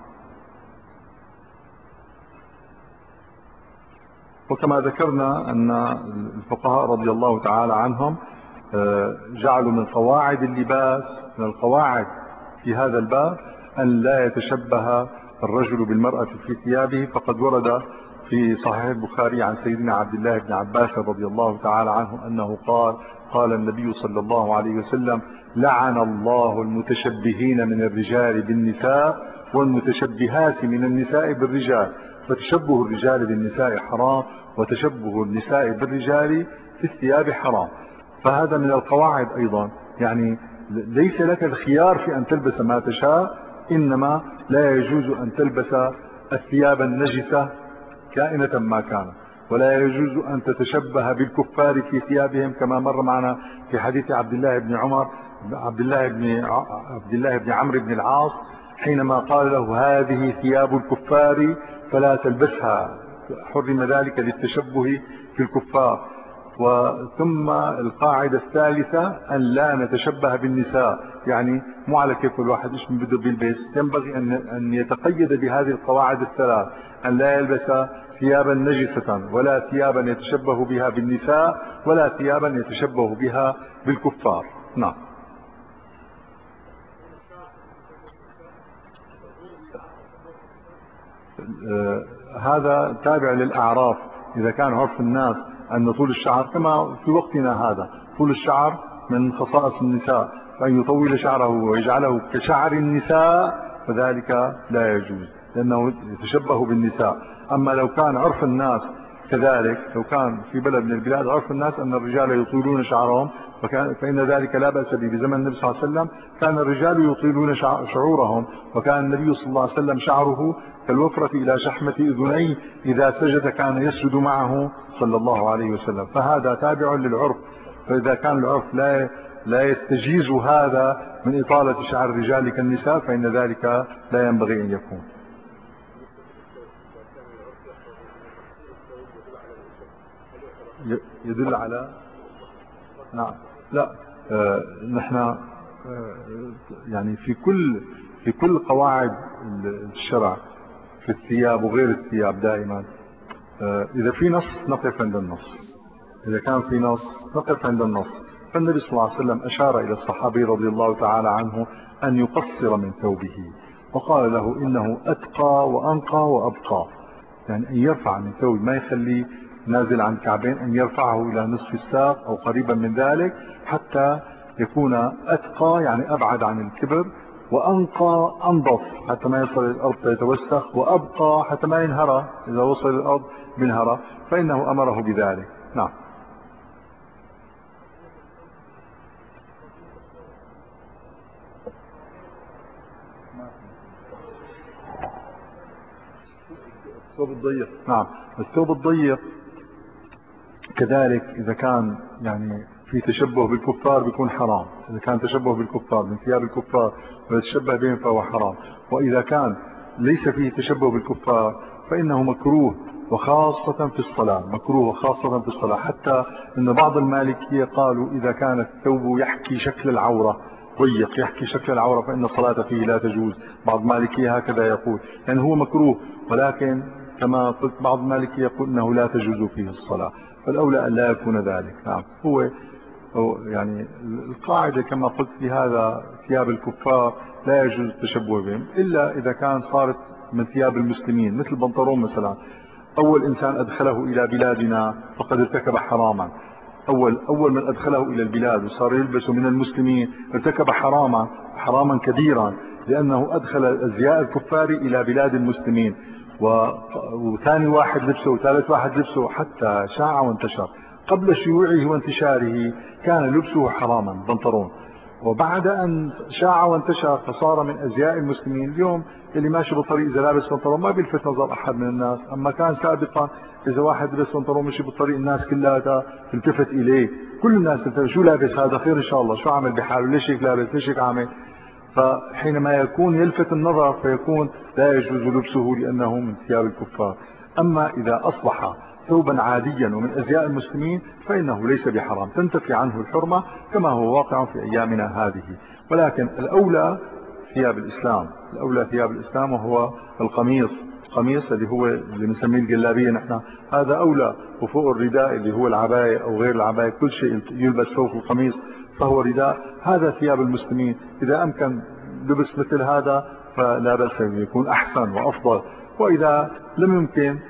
وكما ذكرنا أن الفقهاء رضي الله تعالى عنهم جعلوا من قواعد اللباس، من القواعد في هذا الباب، أن لا يتشبه الرجل بالمرأة في ثيابه. فقد ورد في صحيح البخاري عن سيدنا عبد الله بن عباس رضي الله تعالى عنه أنه قال: قال النبي صلى الله عليه وسلم: لعن الله المتشبهين من الرجال بالنساء والمتشبهات من النساء بالرجال. فتشبه الرجال بالنساء حرام، وتشبه النساء بالرجال في الثياب حرام. فهذا من القواعد أيضا، يعني ليس لك الخيار في أن تلبس ما تشاء، إنما لا يجوز أن تلبس الثياب النجسة كائنة ما كانت، ولا يجوز أن تتشبه بالكفار في ثيابهم، كما مر معنا في حديث عبد الله بن عمر عبد الله بن عبد الله بن عمرو بن العاص حينما قال له هذه ثياب الكفار فلا تلبسها، حرم ذلك للتشبه في الكفار. وثم القاعدة الثالثة أن لا نتشبه بالنساء، يعني مو على كيف الواحد إيش بده بيلبس، ينبغي أن أن يتقيد بهذه القواعد الثلاث: أن لا يلبس ثيابا نجسة، ولا ثيابا يتشبه بها بالنساء، ولا ثيابا يتشبه بها بالكفار. نعم. آه هذا تابع للأعراف. إذا كان عرف الناس أن طول الشعر كما في وقتنا هذا، طول الشعر من خصائص النساء، فأن يطول شعره ويجعله كشعر النساء فذلك لا يجوز، لأنه يتشبه بالنساء. أما لو كان عرف الناس كذلك، لو كان في بلد من البلاد عرف الناس أن الرجال يطيلون شعرهم فكان فإن ذلك لا بأس به. بزمن النبي صلى الله عليه وسلم كان الرجال يطيلون شعورهم، وكان النبي صلى الله عليه وسلم شعره كالوفرة إلى شحمة أذنيه، إذا سجد كان يسجد معه صلى الله عليه وسلم. فهذا تابع للعرف. فإذا كان العرف لا لا يستجيز هذا من إطالة شعر الرجال كالنساء فإن ذلك لا ينبغي أن يكون. يدل على نعم. لا آه نحن آه يعني في كل في كل قواعد الشرع في الثياب وغير الثياب دائما آه إذا في نص نقف عند النص، إذا كان في نص نقف عند النص. فالنبي صلى الله عليه وسلم أشار إلى الصحابي رضي الله تعالى عنه أن يقصر من ثوبه، وقال له إنه أتقى وأنقى وأبقى، يعني أن يرفع من ثوب ما يخليه نازل عن الكعبين، أن يرفعه إلى نصف الساق أو قريبا من ذلك حتى يكون أتقى، يعني أبعد عن الكبر، وأنقى أنظف حتى ما يصل الأرض فيتوسخ، وأبقى حتى ما ينهرى، إذا وصل الأرض منهرى، فإنه أمره بذلك. نعم. الثوب الضيق، نعم. الثوب الضيق كذلك إذا كان يعني في تشبه بالكفار بيكون حرام. إذا كان تشبه بالكفار من ثياب الكفار ويتشبه بهم فهو حرام. وإذا كان ليس فيه تشبه بالكفار فإنه مكروه، وخاصة في الصلاة، مكروه وخاصة في الصلاة. حتى أن بعض المالكية قالوا إذا كان الثوب يحكي شكل العورة، ضيق يحكي شكل العورة، فإن الصلاة فيه لا تجوز. بعض المالكية هكذا يقول، يعني هو مكروه، ولكن كما قلت بعض المالكية يقول أنه لا تجوز فيه الصلاة، فالأولى أن لا يكون ذلك. نعم. هو يعني القاعدة كما قلت في هذا ثياب الكفار لا يجوز التشبه بهم، إلا إذا كان صارت من ثياب المسلمين، مثل البنطلون مثلا. أول إنسان أدخله إلى بلادنا فقد ارتكب حراما. أول أول من أدخله إلى البلاد وصار يلبسه من المسلمين ارتكب حراما حراما كبيرا، لأنه أدخل أزياء الكفار إلى بلاد المسلمين. وثاني واحد لبسه وثالث واحد لبسه حتى شاع وانتشر. قبل شيوعه وانتشاره كان لبسه حراما بنطلون، وبعد أن شاع وانتشر فصار من أزياء المسلمين. اليوم اللي ماشي بالطريق إذا لابس بنطلون ما بيلفت نظر أحد من الناس، أما كان سابقا إذا واحد لبس بنطلون مشي بالطريق الناس كلها تلتفت إليه، كل الناس تلتفت، شو لابس هذا، خير إن شاء الله، شو عامل بحاله، ليش هيك لابس، ليش هيك عامل. فحينما يكون يلفت النظر فيكون لا يجوز لبسه لأنه من ثياب الكفار. أما إذا أصبح ثوبا عاديا ومن أزياء المسلمين فإنه ليس بحرام، تنتفي عنه الحرمة كما هو واقع في أيامنا هذه. ولكن الأولى ثياب الإسلام، الأولى ثياب الإسلام وهو القميص. القميص اللي هو اللي بنسميه الجلابية نحن، هذا أولى، وفوق الرداء اللي هو العباية أو غير العباية، كل شيء يلبس فوق القميص فهو رداء. هذا ثياب المسلمين، إذا أمكن لبس مثل هذا فلا بأس، يكون أحسن وأفضل. وإذا لم يمكن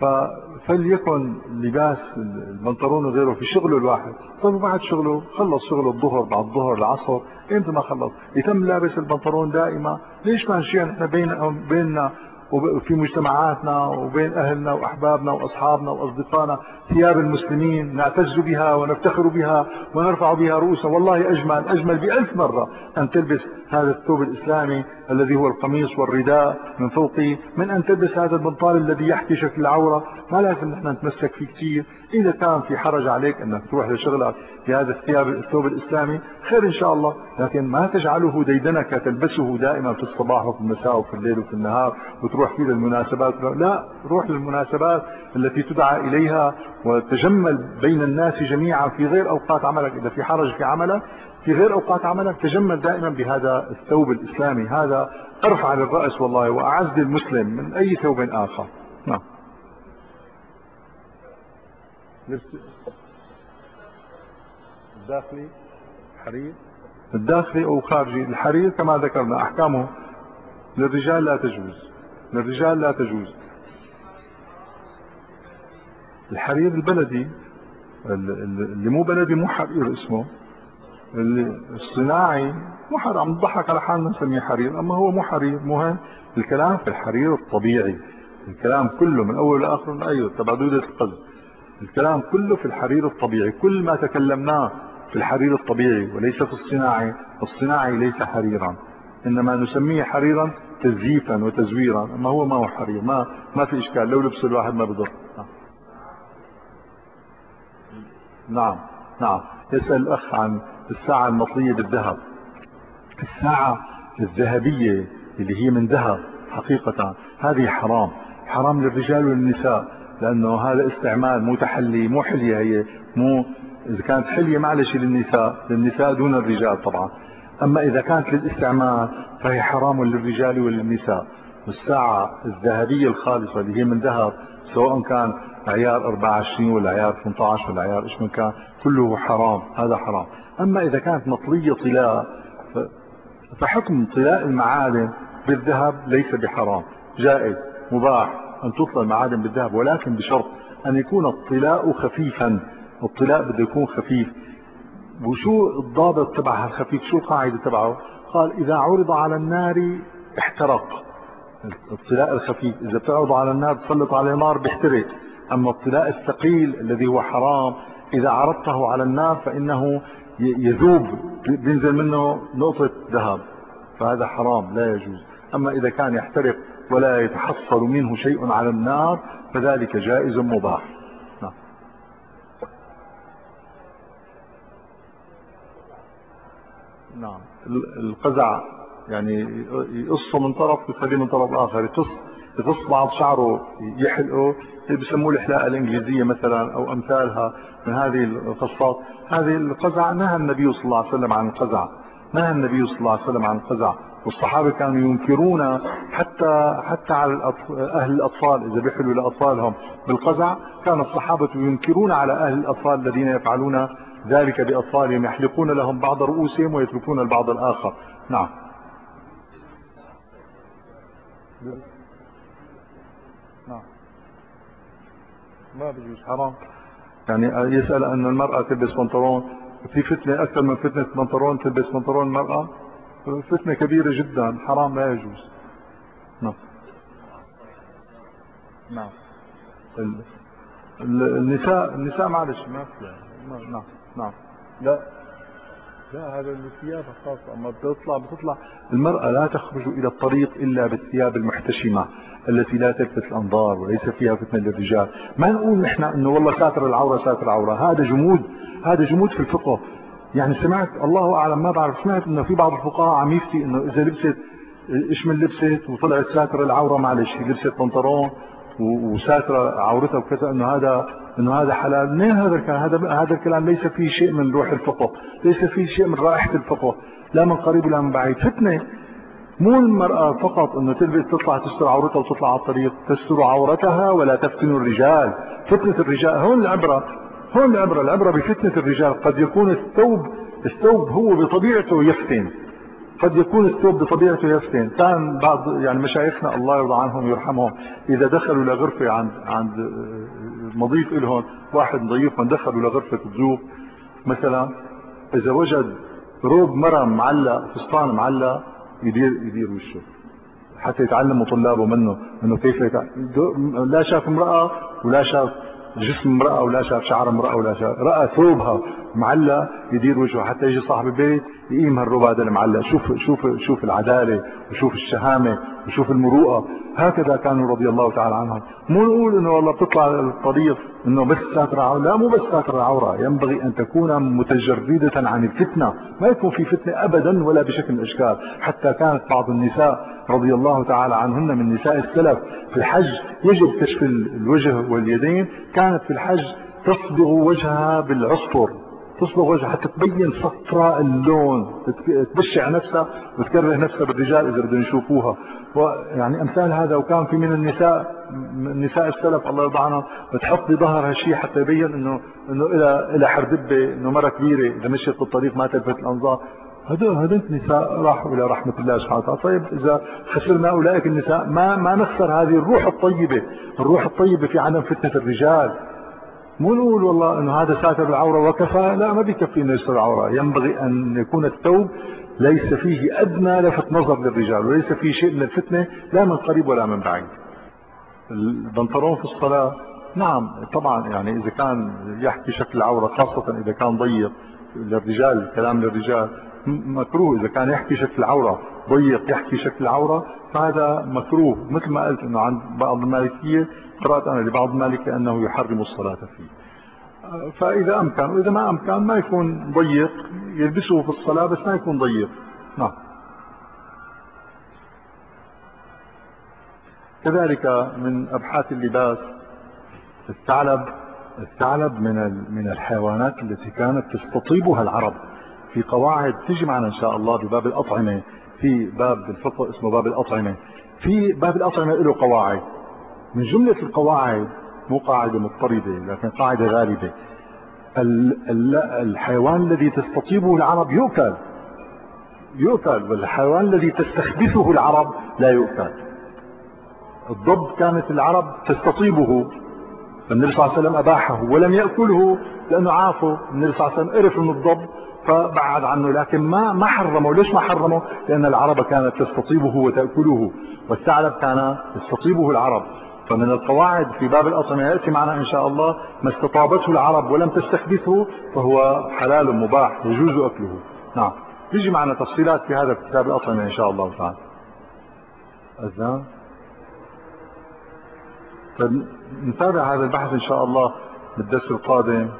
فليكن لباس البنطلون وغيره في شغله الواحد. طيب بعد شغله، خلص شغله الظهر، بعد الظهر العصر، امتى ما خلص يتم لابس البنطلون دائما. ليش ما نشيع نحن بين بيننا وفي مجتمعاتنا وبين أهلنا وأحبابنا وأصحابنا وأصدقائنا ثياب المسلمين نعتز بها ونفتخر بها ونرفع بها رؤوسنا. والله أجمل أجمل بألف مرة أن تلبس هذا الثوب الإسلامي الذي هو القميص والرداء من فوقه من أن تلبس هذا البنطال الذي يحكي شكل العورة. ما لازم نحن نتمسك فيه كثير. إذا كان في حرج عليك أنك تروح لشغلك بهذا الثياب الثوب الإسلامي خير إن شاء الله، لكن ما تجعله ديدنك تلبسه دائما في الصباح وفي المساء وفي الليل وفي النهار وتروح فيه للمناسبات. لا، روح للمناسبات التي تدعى إليها وتجمل بين الناس جميعا في غير أوقات عملك. إذا في حرج في عملك في غير أوقات عملك تجمل دائما بهذا الثوب الإسلامي. هذا أرفع للرأس والله وأعز للمسلم من أي ثوب آخر. نعم. لبس الداخلي حرير، الداخلي أو خارجي. الحرير كما ذكرنا أحكامه للرجال لا تجوز، للرجال لا تجوز. الحرير البلدي اللي مو بلدي مو حرير اسمه، اللي الصناعي مو حرير. عم نضحك على حالنا نسميه حرير، اما هو مو حرير. مهم الكلام في الحرير الطبيعي، الكلام كله من اول لاخر من ايوه تبع دودة القز، الكلام كله في الحرير الطبيعي. كل ما تكلمناه في الحرير الطبيعي وليس في الصناعي. الصناعي ليس حريرا، انما نسميه حريرا تزييفا وتزويرا، اما هو ما هو حرير. ما ما في اشكال لو لبس الواحد ما بضر. نعم نعم. يسأل الأخ عن الساعة المطلية بالذهب. الساعة الذهبية اللي هي من ذهب حقيقة هذه حرام، حرام للرجال وللنساء، لأنه هذا استعمال مو تحلي، مو حلية. هي مو، إذا كانت حلية معلش للنساء، للنساء دون الرجال طبعا. أما إذا كانت للاستعمال فهي حرام للرجال وللنساء. والساعة الذهبية الخالصة اللي هي من ذهب سواء كان عيار أربعة وعشرين ولا عيار ثمانية عشر ولا عيار إيش من كان كله حرام، هذا حرام. أما إذا كانت مطلية طلاء فحكم طلاء المعادن بالذهب ليس بحرام، جائز مباح أن تطلى المعادن بالذهب، ولكن بشرط أن يكون الطلاء خفيفا. الطلاء بده يكون خفيف. وشو الضابط تبع الخفيف؟ شو القاعدة تبعه؟ قال إذا عرض على النار احترق. الطلاء الخفيف إذا بتعرض على النار تسلط عليه نار بيحترق. أما الطلاء الثقيل الذي هو حرام إذا عرضته على النار فإنه يذوب، بينزل منه نقطة ذهب، فهذا حرام لا يجوز. أما إذا كان يحترق ولا يتحصل منه شيء على النار فذلك جائز مباح. نعم. نعم. القزع يعني يقصه من طرف ويخليه من طرف آخر، يقص يقص بعض شعره يحلقه، بيسموه الحلاقة الإنجليزية مثلا أو أمثالها من هذه القصات. هذه القزع نهى النبي صلى الله عليه وسلم عن القزع، نهى النبي صلى الله عليه وسلم عن القزع. والصحابة كانوا ينكرون حتى حتى على أهل الأطفال إذا بيحلوا لأطفالهم بالقزع، كان الصحابة ينكرون على أهل الأطفال الذين يفعلون ذلك بأطفالهم، يحلقون لهم بعض رؤوسهم ويتركون البعض الآخر. نعم. نعم ما بيجوز، حرام. يعني يسأل أن المرأة تلبس بنطلون، في فتنة أكثر من فتنة بنطلون تلبس بنطلون المرأة، فتنة كبيرة جدا، حرام لا يجوز. نعم. نعم. النساء النساء معلش ما في يعني. نعم نعم. لا لا هذا الثياب خاصة. أما بتطلع بتطلع المرأة لا تخرج إلى الطريق إلا بالثياب المحتشمة التي لا تلفت الأنظار وليس فيها فتنة للرجال. ما نقول نحن إنه والله ساتر العورة ساتر العورة، هذا جمود، هذا جمود في الفقه. يعني سمعت الله أعلم ما بعرف، سمعت إنه في بعض الفقهاء عم يفتي إنه إذا لبست إيش من لبست وطلعت ساتر العورة معلش لبست بنطلون وساترة عورتها وكذا انه هذا انه هذا حلال. منين هذا الكلام؟ هذا هذا الكلام ليس فيه شيء من روح الفقه، ليس فيه شيء من رائحة الفقه، لا من قريب ولا من بعيد. فتنة. مو المرأة فقط انه تلبس تطلع تستر عورتها وتطلع على الطريق، تستر عورتها ولا تفتن الرجال. فتنة الرجال هون العبرة، هون العبرة، العبرة بفتنة الرجال. قد يكون الثوب الثوب هو بطبيعته يفتن، قد يكون الثوب بطبيعته يفتن. كان بعض يعني مشايخنا الله يرضى عنهم ويرحمهم إذا دخلوا لغرفة عند عند مضيف لهم، واحد ضيوفهم دخلوا لغرفة الضيوف مثلا، إذا وجد روب مرة معلق، فستان معلق، يدير يدير وشه. حتى يتعلموا طلابه منه انه كيف يتع... لا شاف امرأة ولا شاف جسم امرأة ولا شاف شعر امرأة ولا شاف، رأى ثوبها معلق يدير وجهه، حتى يجي صاحب البيت يقيم هالروب هذا المعلق. شوف شوف شوف العدالة وشوف الشهامة وشوف المروءة. هكذا كانوا رضي الله تعالى عنهم. مو نقول انه والله بتطلع الطريق انه بس ساتر العورة، لا مو بس ساتر العورة، ينبغي ان تكون متجردة عن الفتنة، ما يكون في فتنة ابدا ولا بشكل من الاشكال. حتى كانت بعض النساء رضي الله تعالى عنهن من نساء السلف في الحج يجب كشف الوجه واليدين، كانت في الحج تصبغ وجهها بالعصفر، تصبغ وجهها حتى تبين صفراء اللون، تبشع نفسها وتكره نفسها بالرجال اذا بدهم يشوفوها. ويعني امثال هذا. وكان في من النساء من نساء السلف الله يرضى عنهم بتحط بظهرها شيء حتى يبين انه انه الى الى حردبه، انه مره كبيره اذا مشيت بالطريق ما تلفت الانظار. هذول هذول نساء راحوا الى رحمه الله سبحانه وتعالى. طيب اذا خسرنا اولئك النساء ما ما نخسر هذه الروح الطيبه، الروح الطيبه في عدم فتنه الرجال. مو نقول والله انه هذا ساتر العوره وكفى، لا ما بيكفي انه يستر العوره، ينبغي ان يكون الثوب ليس فيه ادنى لفت نظر للرجال، وليس فيه شيء من الفتنه لا من قريب ولا من بعيد. البنطلون في الصلاه نعم طبعا، يعني اذا كان يحكي شكل العوره خاصه اذا كان ضيق للرجال، الكلام للرجال مكروه. اذا كان يحكي شكل العوره ضيق يحكي شكل العوره فهذا مكروه، مثل ما قلت انه عند بعض المالكيه قرات انا لبعض المالكيه انه يحرم الصلاه فيه. فاذا امكن، واذا ما امكن ما يكون ضيق يلبسه في الصلاه بس ما يكون ضيق. نعم. كذلك من ابحاث اللباس الثعلب. الثعلب من من الحيوانات التي كانت تستطيبها العرب. في قواعد تيجي معنا ان شاء الله بباب الاطعمه، في باب الفقه اسمه باب الاطعمه. في باب الاطعمه له قواعد، من جمله القواعد مو قاعده مضطرده لكن قاعده غالبه، الحيوان الذي تستطيبه العرب يؤكل يؤكل والحيوان الذي تستخبثه العرب لا يؤكل. الضب كانت العرب تستطيبه، فالنبي صلى الله عليه وسلم أباحه ولم يأكله لأنه عافه. النبي صلى الله عليه وسلم عرف من الضب فبعد عنه، لكن ما ما حرمه. ليش ما حرمه؟ لأن العرب كانت تستطيبه وتأكله، والثعلب كان تستطيبه العرب. فمن القواعد في باب الأطعمة يأتي معنا إن شاء الله ما استطابته العرب ولم تستخبثه فهو حلال مباح يجوز أكله. نعم. يجي معنا تفصيلات في هذا في كتاب الأطعمة إن شاء الله تعالى. أذان. طيب نتابع هذا البحث إن شاء الله بالدرس القادم.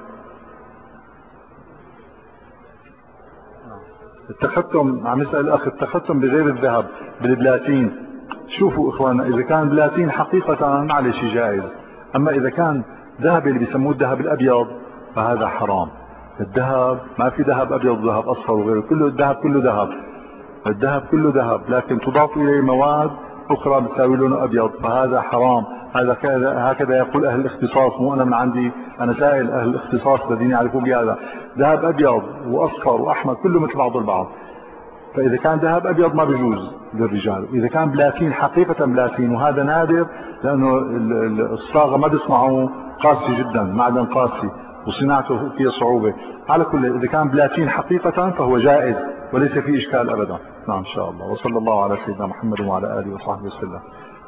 التختم، عم يسأل الأخ، التختم بغير الذهب بالبلاتين. شوفوا إخواننا، إذا كان بلاتين حقيقة معلش جائز، أما إذا كان ذهب اللي بيسموه الذهب الأبيض فهذا حرام. الذهب ما في ذهب أبيض وذهب أصفر وغيره، كله الذهب كله ذهب. الذهب كله ذهب لكن تضاف إليه مواد أخرى بتساوي لونه أبيض، فهذا حرام. هذا هكذا يقول أهل الاختصاص، مو أنا من عندي، أنا سائل أهل الاختصاص الذين يعرفون بهذا. ذهب أبيض وأصفر وأحمر كله مثل بعضه البعض. فإذا كان ذهب أبيض ما بيجوز للرجال. وإذا كان بلاتين حقيقة بلاتين، وهذا نادر لأنه الصاغة ما بيصنعوا، قاسي جدا، معدن قاسي وصناعته فيها صعوبة. على كل، إذا كان بلاتين حقيقة فهو جائز وليس فيه إشكال أبدا. نعم إن شاء الله. وصلى الله على سيدنا محمد وعلى آله وصحبه وسلم.